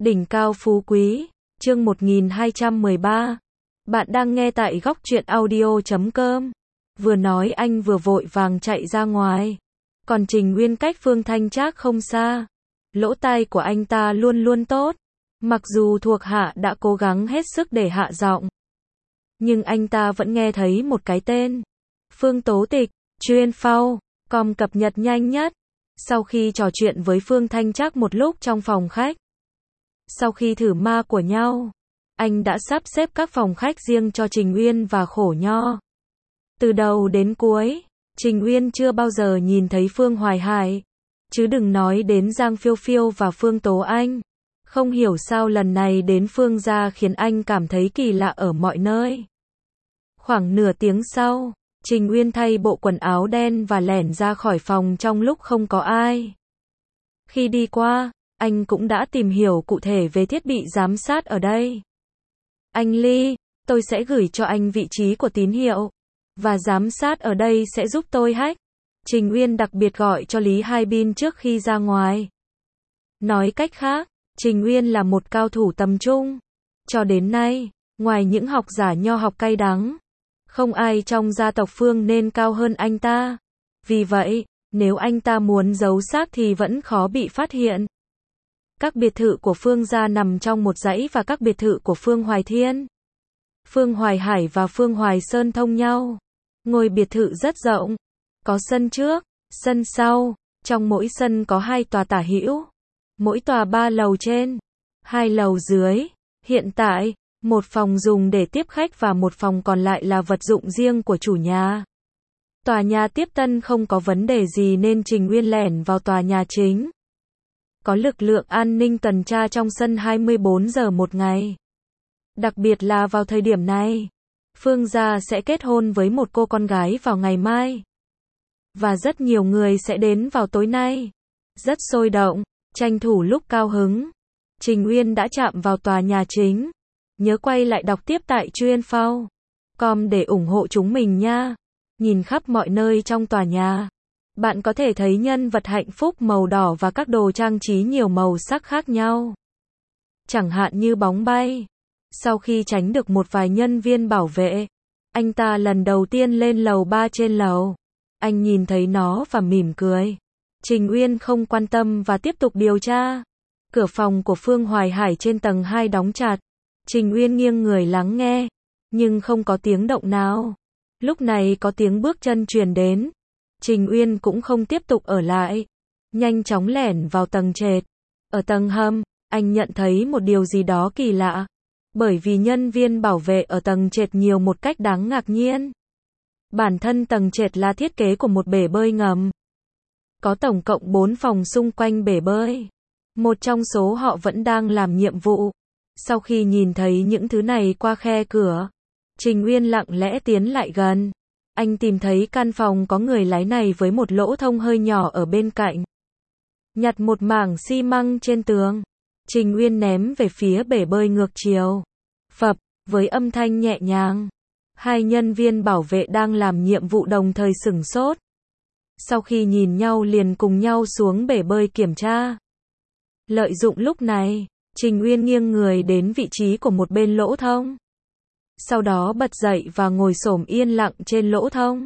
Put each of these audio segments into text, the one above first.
Đỉnh cao phú quý, chương 1213. Bạn đang nghe tại góc truyện audio.com. Vừa nói anh vừa vội vàng chạy ra ngoài. Còn Trình Uyên cách Phương Thanh Trác không xa. Lỗ tai của anh ta luôn luôn tốt. Mặc dù thuộc hạ đã cố gắng hết sức để hạ giọng, nhưng anh ta vẫn nghe thấy một cái tên. Phương Tố Tịch, chuyên phao, com cập nhật nhanh nhất. Sau khi trò chuyện với Phương Thanh Trác một lúc trong phòng khách, sau khi thử ma của nhau, anh đã sắp xếp các phòng khách riêng cho Trình Uyên và Khổ Nho. Từ đầu đến cuối, Trình Uyên chưa bao giờ nhìn thấy Phương Hoài Hải, chứ đừng nói đến Giang Phiêu Phiêu và Phương Tố Anh. Không hiểu sao lần này đến Phương gia khiến anh cảm thấy kỳ lạ ở mọi nơi. Khoảng nửa tiếng sau, Trình Uyên thay bộ quần áo đen và lẻn ra khỏi phòng trong lúc không có ai. Khi đi qua, anh cũng đã tìm hiểu cụ thể về thiết bị giám sát ở đây. Anh Ly, tôi sẽ gửi cho anh vị trí của tín hiệu, và giám sát ở đây sẽ giúp tôi hack. Trình Uyên đặc biệt gọi cho Lý Hai Bin trước khi ra ngoài. Nói cách khác, Trình Uyên là một cao thủ tầm trung. Cho đến nay, ngoài những học giả nho học cay đắng, không ai trong gia tộc Phương nên cao hơn anh ta. Vì vậy, nếu anh ta muốn giấu xác thì vẫn khó bị phát hiện. Các biệt thự của Phương gia nằm trong một dãy và các biệt thự của Phương Hoài Thiên, Phương Hoài Hải và Phương Hoài Sơn thông nhau. Ngôi biệt thự rất rộng, có sân trước, sân sau, trong mỗi sân có 2 tòa tả hữu, mỗi tòa 3 lầu trên, 2 lầu dưới. Hiện tại, một phòng dùng để tiếp khách và một phòng còn lại là vật dụng riêng của chủ nhà. Tòa nhà tiếp tân không có vấn đề gì nên Trình Uyên lẻn vào tòa nhà chính. Có lực lượng an ninh tuần tra trong sân 24 giờ một ngày. Đặc biệt là vào thời điểm này, Phương gia sẽ kết hôn với một cô con gái vào ngày mai. Và rất nhiều người sẽ đến vào tối nay. Rất sôi động, tranh thủ lúc cao hứng. Trình Uyên đã chạm vào tòa nhà chính. Nhớ quay lại đọc tiếp tại chuyên phao com để ủng hộ chúng mình nha. Nhìn khắp mọi nơi trong tòa nhà, bạn có thể thấy nhân vật hạnh phúc màu đỏ và các đồ trang trí nhiều màu sắc khác nhau. Chẳng hạn như bóng bay. Sau khi tránh được một vài nhân viên bảo vệ, anh ta lần đầu tiên lên lầu 3 trên lầu. Anh nhìn thấy nó và mỉm cười. Trình Uyên không quan tâm và tiếp tục điều tra. Cửa phòng của Phương Hoài Hải trên tầng 2 đóng chặt. Trình Uyên nghiêng người lắng nghe, nhưng không có tiếng động nào. Lúc này có tiếng bước chân truyền đến. Trình Uyên cũng không tiếp tục ở lại, nhanh chóng lẻn vào tầng trệt. Ở tầng hầm, anh nhận thấy một điều gì đó kỳ lạ, bởi vì nhân viên bảo vệ ở tầng trệt nhiều một cách đáng ngạc nhiên. Bản thân tầng trệt là thiết kế của một bể bơi ngầm. Có tổng cộng 4 phòng xung quanh bể bơi. Một trong số họ vẫn đang làm nhiệm vụ. Sau khi nhìn thấy những thứ này qua khe cửa, Trình Uyên lặng lẽ tiến lại gần. Anh tìm thấy căn phòng có người lái này với một lỗ thông hơi nhỏ ở bên cạnh. Nhặt một mảng xi măng trên tường, Trình Uyên ném về phía bể bơi ngược chiều. Phập, với âm thanh nhẹ nhàng. 2 nhân viên bảo vệ đang làm nhiệm vụ đồng thời sửng sốt. Sau khi nhìn nhau liền cùng nhau xuống bể bơi kiểm tra. Lợi dụng lúc này, Trình Uyên nghiêng người đến vị trí của một bên lỗ thông. Sau đó bật dậy và ngồi xổm yên lặng trên lỗ thông.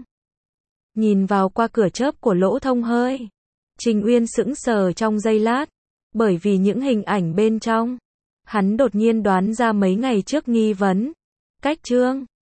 Nhìn vào qua cửa chớp của lỗ thông hơi. Trình Uyên sững sờ trong giây lát, bởi vì những hình ảnh bên trong. Hắn đột nhiên đoán ra mấy ngày trước nghi vấn. Cách Trương